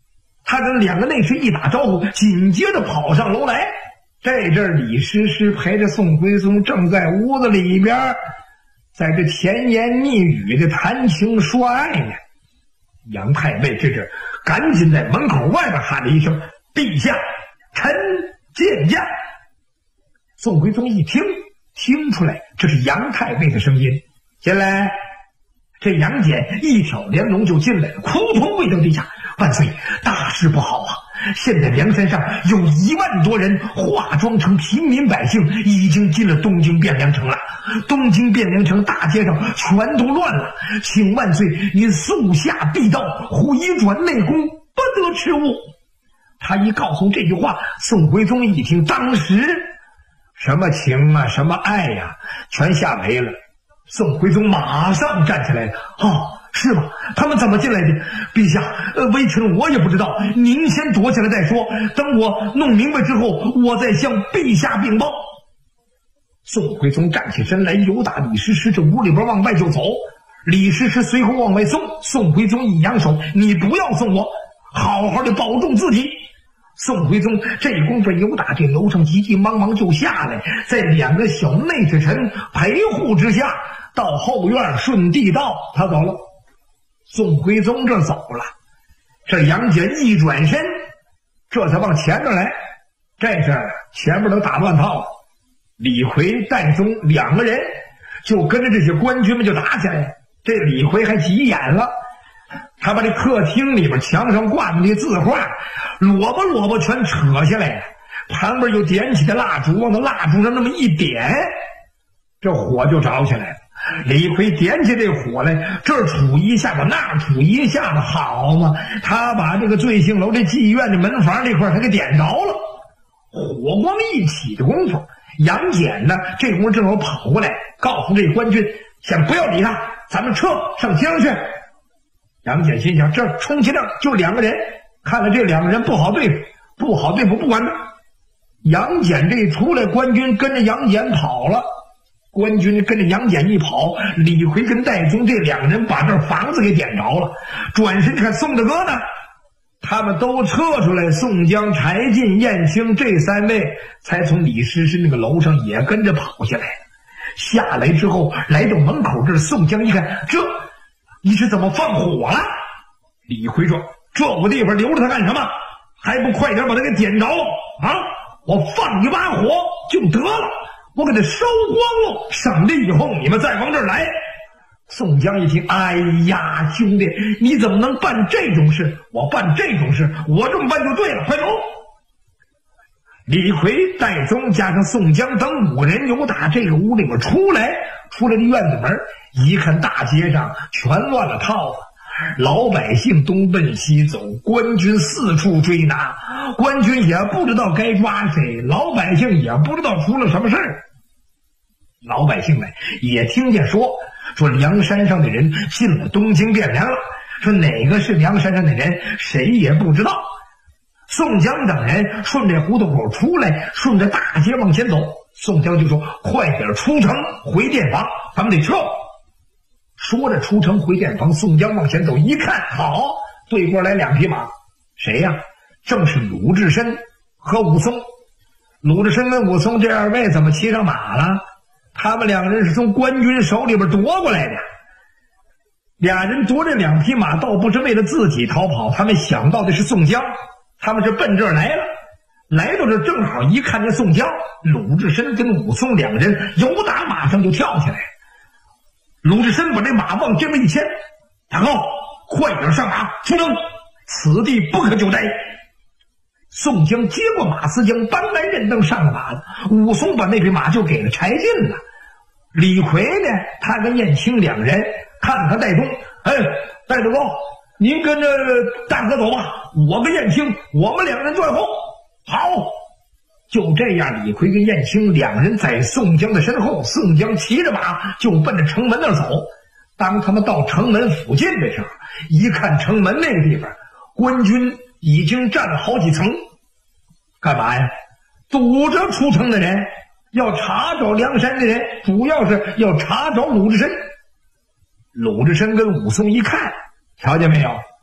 他跟2个内侍一打招呼，紧接着跑上楼来。这阵李师师陪着宋徽宗正在屋子里边，在这甜言蜜语的谈情说爱呢。杨太尉这阵赶紧在门口外边喊了一声：“陛下，臣见驾。”宋徽宗一听出来这是杨太尉的声音，进来。这杨戬一挑帘笼就进来了，哭痛跪到地下：“万岁，大事不好啊！现在梁山上有1万多人化妆成平民百姓，已经进了东京汴梁城了。东京汴梁城大街上全都乱了，请万岁您速下必到，回转内宫，不得迟误。”他一告诉这句话，宋徽宗一听，当时什么情啊，什么爱呀，全吓没了。宋徽宗马上站起来了：“哦，是吗？他们怎么进来的？陛下，微臣我也不知道，您先躲起来再说，等我弄明白之后，我再向陛下禀报。”宋徽宗站起身来，由打李师师这屋里边往外就走。李师师随后往外送，宋徽宗一扬手：“你不要送我，好好的保重自己。”宋徽宗这功夫由打这楼上急急忙忙就下来，在2个小内侍臣陪护之下，到后院顺地道，他走了。宋徽宗这走了，这杨戬一转身，这才往前面来。这事儿前面都打乱套了，李逵、戴宗2个人就跟着这些官军们就打起来了。这李逵还急眼了，他把这客厅里边墙上挂的那字画萝卜全扯下来了，旁边有点起的蜡烛，往那蜡烛上那么一点，这火就着起来了。李逵点起这火来，这儿杵一下子，那儿杵一下子，好嘛，他把这个醉杏楼这妓院的门房这块他给点着了。火光一起的功夫，杨戬呢这功夫正好跑过来，告诉这官军先不要理他，咱们撤上街上去。杨戬心想，这充其量就2个人，看来这2个人不好对付，不管他。杨戬这一出来，官军跟着杨戬跑了。官军跟着杨戬一跑，李逵跟戴宗这2个人把这房子给点着了。转身看宋大哥呢，他们都撤出来，宋江、柴进、燕青这3位才从李师师那个楼上也跟着跑下来。下来之后来到门口，这宋江一看，这你是怎么放火了？李逵说：“这个地方留着他干什么？还不快点把他给点着啊！我放一把火就得了，我给他烧光了，省得以后你们再往这儿来。”宋江一听，哎呀，兄弟，你怎么能办这种事？我办这种事，我这么办就对了，快走！李逵、戴宗加上宋江等5人由打这个屋里边出来的院子门，一看大街上全乱了套了，老百姓东奔西走，官军四处追拿，官军也不知道该抓谁，老百姓也不知道出了什么事儿。老百姓们也听见说梁山上的人进了东京汴梁了，说哪个是梁山上的人谁也不知道。宋江等人顺着胡同口出来，顺着大街往前走。宋江就说：“快点出城回店房，咱们得撤。”说着出城回店房，宋江往前走，一看，好，对过来2匹马，谁呀？正是鲁智深和武松。鲁智深跟武松这2位怎么骑上马了？他们2个人是从官军手里边夺过来的。俩人夺这2匹马，倒不是为了自己逃跑，他们想到的是宋江，他们是奔这儿来了。来到这正好一看见宋江，鲁智深跟武松2个人由打马上就跳起来。鲁智深把这马往这边一牵：“大哥，快点上马出征，此地不可久待。”宋江接过马思江，搬来人凳上了马了。武松把那匹马就给了柴进了。李逵呢，他跟燕青2人看看戴宗：“哎，戴大哥，您跟着大哥走吧，我跟燕青我们2人断后。”好，就这样，李逵跟燕青2人在宋江的身后，宋江骑着马就奔着城门那儿走。当他们到城门附近的时候，一看城门那个地方，官军已经站了好几层。干嘛呀？堵着出城的人，要查找梁山的人，主要是要查找鲁智深。鲁智深跟武松一看，瞧见没有？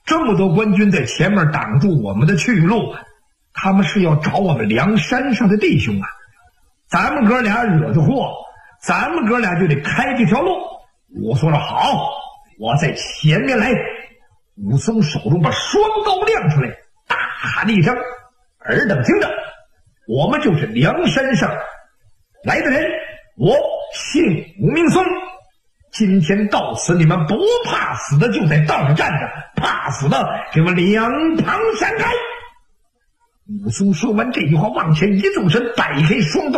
这么多官军在前面挡住我们的去路，他们是要找我们梁山上的弟兄啊！咱们哥俩惹的祸，咱们哥俩就得开这条路。武松说好，我在前面来。武松手中把双刀亮出来，大喊了一声：尔等听着，我们就是梁山上来的人，我姓武名松，今天到此，你们不怕死的就在道上站着，怕死的给我两旁闪开。武松说完这句话，往前一纵身，摆开双刀，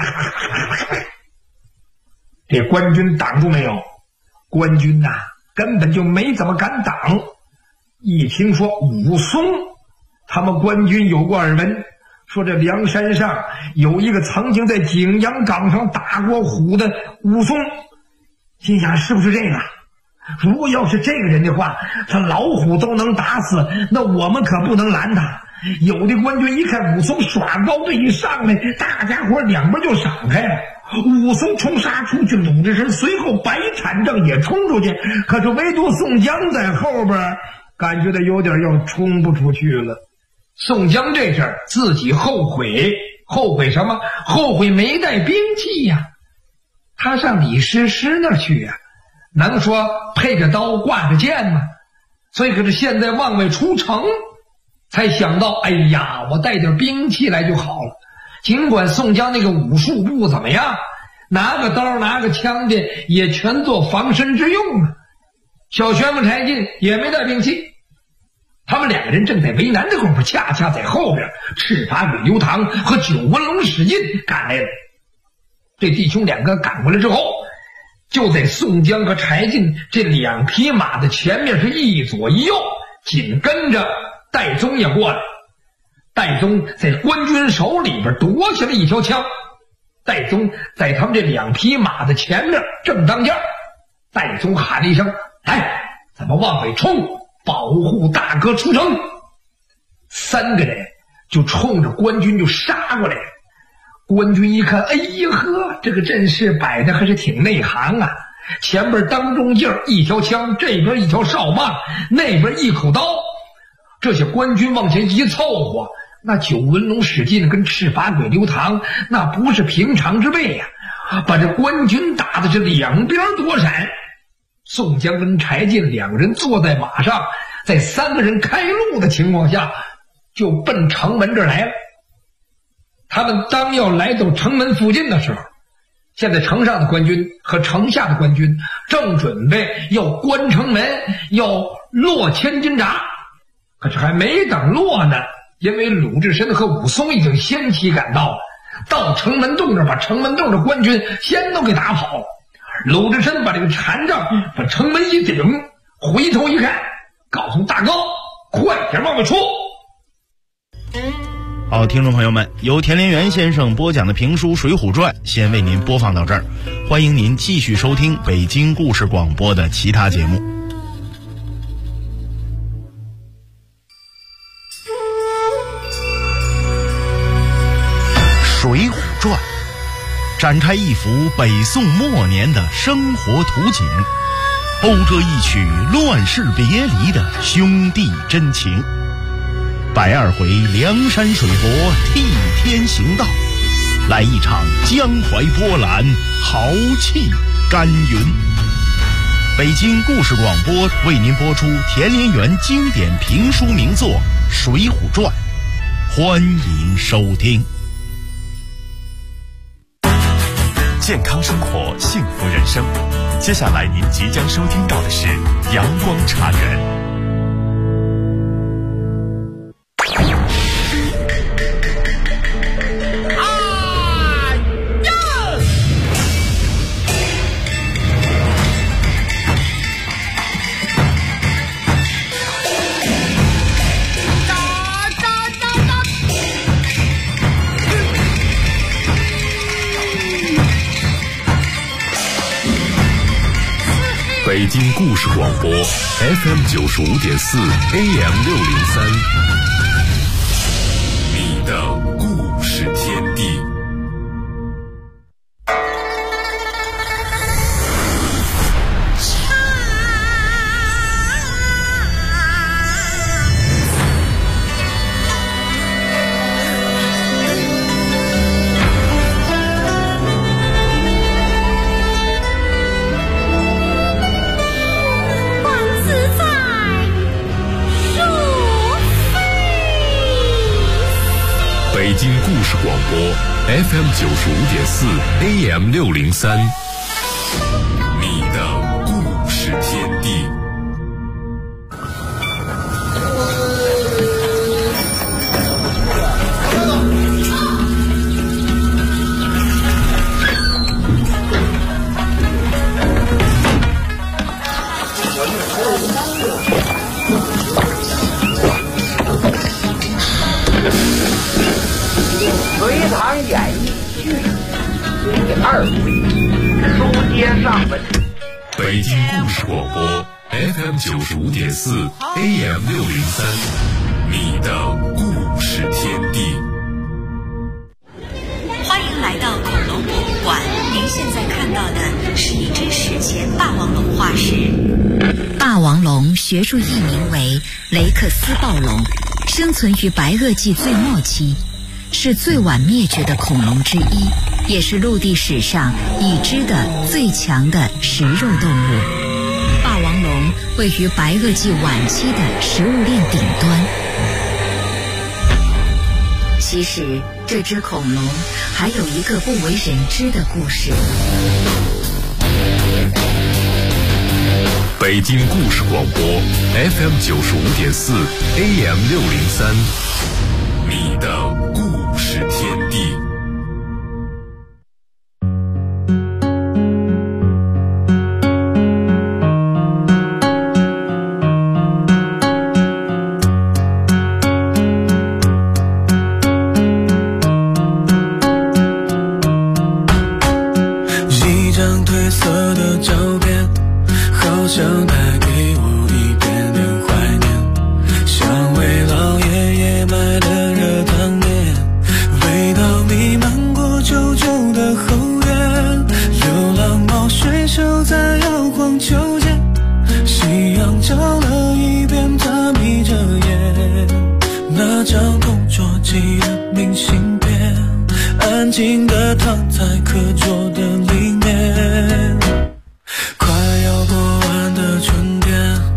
这官军挡住没有？官军呐，根本就没怎么敢挡。一听说武松，他们官军有过耳闻，说这梁山上有一个曾经在景阳冈上打过虎的武松，心想是不是这个？如果要是这个人的话，他老虎都能打死，那我们可不能拦他。有的官军一看武松耍高这一上来，大家伙两边就闪开了。武松冲杀出去，鲁智深随后白产正也冲出去，可是唯独宋江在后边感觉到有点要冲不出去了。宋江这阵儿自己后悔，后悔什么？后悔没带兵器呀。他上李师师那儿去呀，能说配着刀挂着剑吗？所以可是现在往外出城，才想到，哎呀，我带点兵器来就好了。尽管宋江那个武术不怎么样，拿个刀拿个枪的也全做防身之用啊。小旋风柴进也没带兵器，他们两个人正在为难的功夫，恰恰在后边赤发鬼刘唐和九纹龙史进赶来了。这弟兄两个赶过来之后，就在宋江和柴进这两匹马的前面是一左一右，紧跟着戴宗也过来。戴宗在官军手里边夺下了一条枪，戴宗在他们这两匹马的前面正当间，戴宗喊了一声：来，咱们往北冲，保护大哥出城。三个人就冲着官军就杀过来了。官军一看，哎呀呵，这个阵势摆的还是挺内行啊，前边当中劲儿一条枪，这边一条哨棒，那边一口刀。这些官军往前一凑合，那九纹龙史进跟赤发鬼刘唐那不是平常之辈呀，把这官军打的是两边躲闪。宋江跟柴进两个人坐在马上，在三个人开路的情况下，就奔城门这儿来了。他们当要来到城门附近的时候，现在城上的官军和城下的官军正准备要关城门，要落千斤闸，可是还没等落呢，因为鲁智深和武松已经先期赶到了，到城门洞这儿把城门洞的官军先都给打跑了。鲁智深把这个禅杖把城门一顶，回头一看，告诉大哥快点往外出。 好，听众朋友们，由田连元先生播讲的评书《水浒传》先为您播放到这儿，欢迎您继续收听北京故事广播的其他节目。《水浒传》展开一幅北宋末年的生活图景，勾着一曲乱世别离的兄弟真情。120回梁山水泊替天行道，来一场江淮波澜，豪气干云。北京故事广播为您播出田连元经典评书名作《水浒传》，欢迎收听。 健康生活，幸福人生。接下来您即将收听到的是阳光茶园。北京故事广播 FM95.4 AM603，你的故事天地。 故事广播 FM 95.4 AM 603，你的故事天地。 隋唐演义剧第2回，书接上文。 北京故事广播 FM 95.4 AM 603，你的故事天地。 欢迎来到恐龙博物馆，您现在看到的是一只史前霸王龙化石。霸王龙学术译名为雷克斯暴龙，生存于白垩纪最末期，是最晚灭绝的恐龙之一，也是陆地史上已知的最强的食肉动物。霸王龙位于白垩纪晚期的食物链顶端。其实这只恐龙还有一个不为人知的故事。 北京故事广播 FM 95.4 AM 603，你的故事天地。 一张褪色的照片，好像带给我一点点怀念，像为老爷爷买的热汤面，味道弥漫过旧旧的后院，流浪猫睡熟在摇晃秋千，夕阳照了一遍，它眯着眼，那张同桌寄的明信片，安静地躺在课桌的里面，快要过完的春天，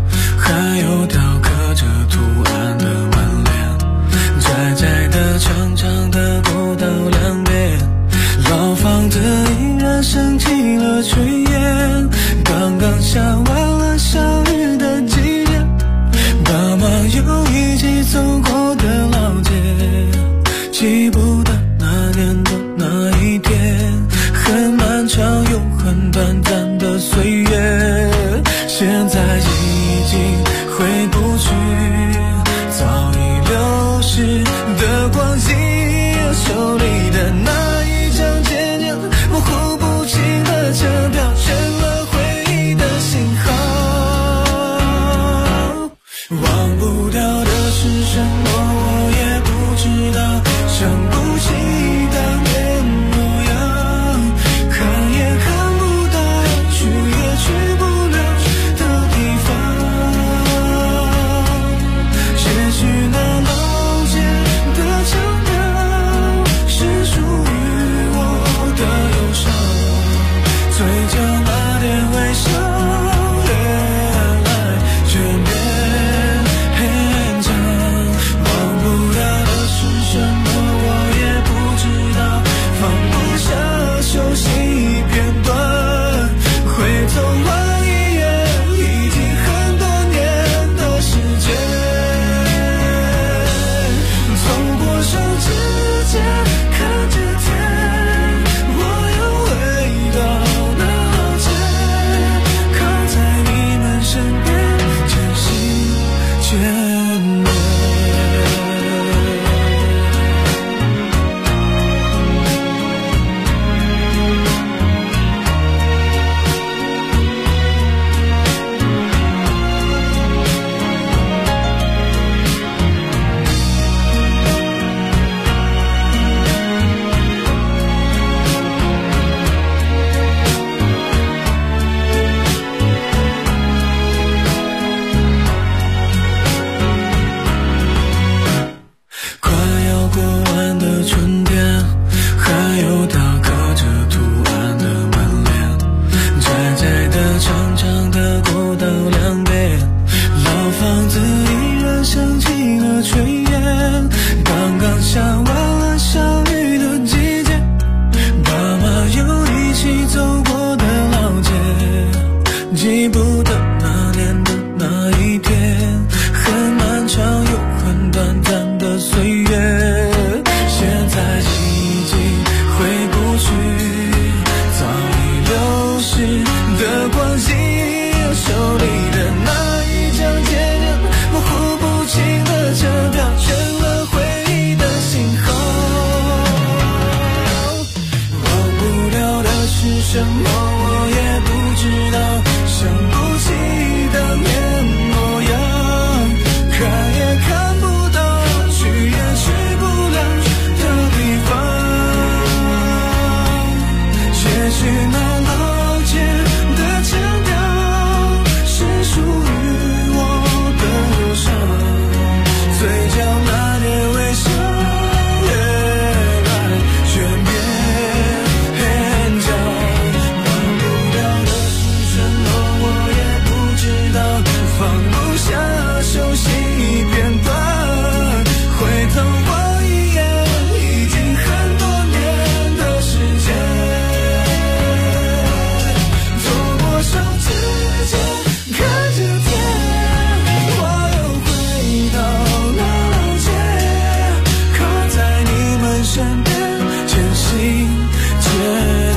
记不得那年的那一天，很漫长又很短暂的岁月，现在记忆回不去早已流逝的光景，手里的那一张渐渐模糊不清的车票，全了回忆的信号。忘不了的是什么我也不知道，想不起的面模样，看也看不到，去也去不了的地方。也许那老街的腔调是属于我的忧伤，嘴角那点微笑越来越勉强。忘不了的是什么我也不知道，放不下熟悉片段，回头望一眼已经很多年的时间。手指尖看着天，我又回到那老街，靠在你们身边，渐行渐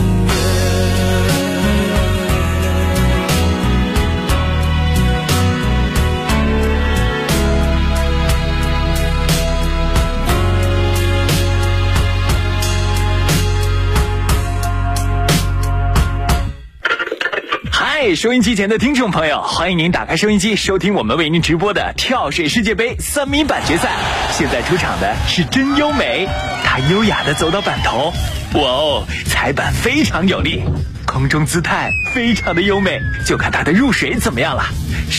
收音机前的听众朋友，欢迎您打开收音机，收听我们为您直播的跳水世界杯3米板决赛。现在出场的是真优美，她优雅地走到板头，哇哦，踩板非常有力，空中姿态非常的优美，就看她的入水怎么样了。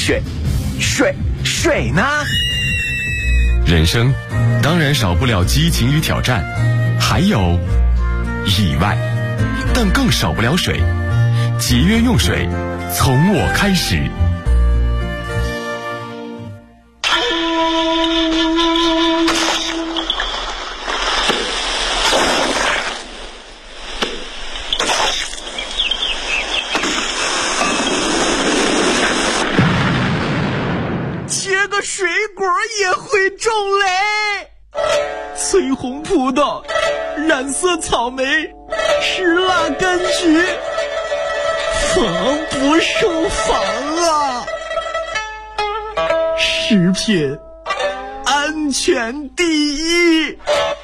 水呢？ 人生当然少不了激情与挑战，还有意外，但更少不了水。节约用水，从我开始。 切个水果也会中雷，翠红葡萄，染色草莓，石蜡柑橘，防不胜防啊！食品安全第一。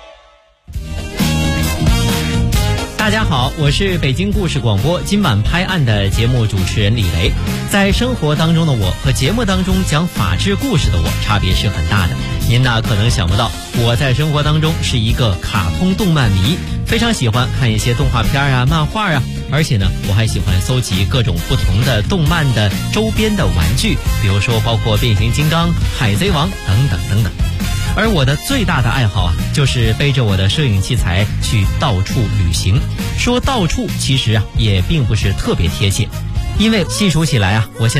大家好，我是北京故事广播今晚拍案的节目主持人李雷。在生活当中的我和节目当中讲法治故事的我差别是很大的。您呢可能想不到，我在生活当中是一个卡通动漫迷，非常喜欢看一些动画片啊、漫画啊，而且呢我还喜欢搜集各种不同的动漫的周边的玩具，比如说包括变形金刚、海贼王等等等等。而我的最大的爱好啊，就是背着我的摄影器材去到处旅行。说到处其实啊也并不是特别贴切，因为细数起来啊，我现在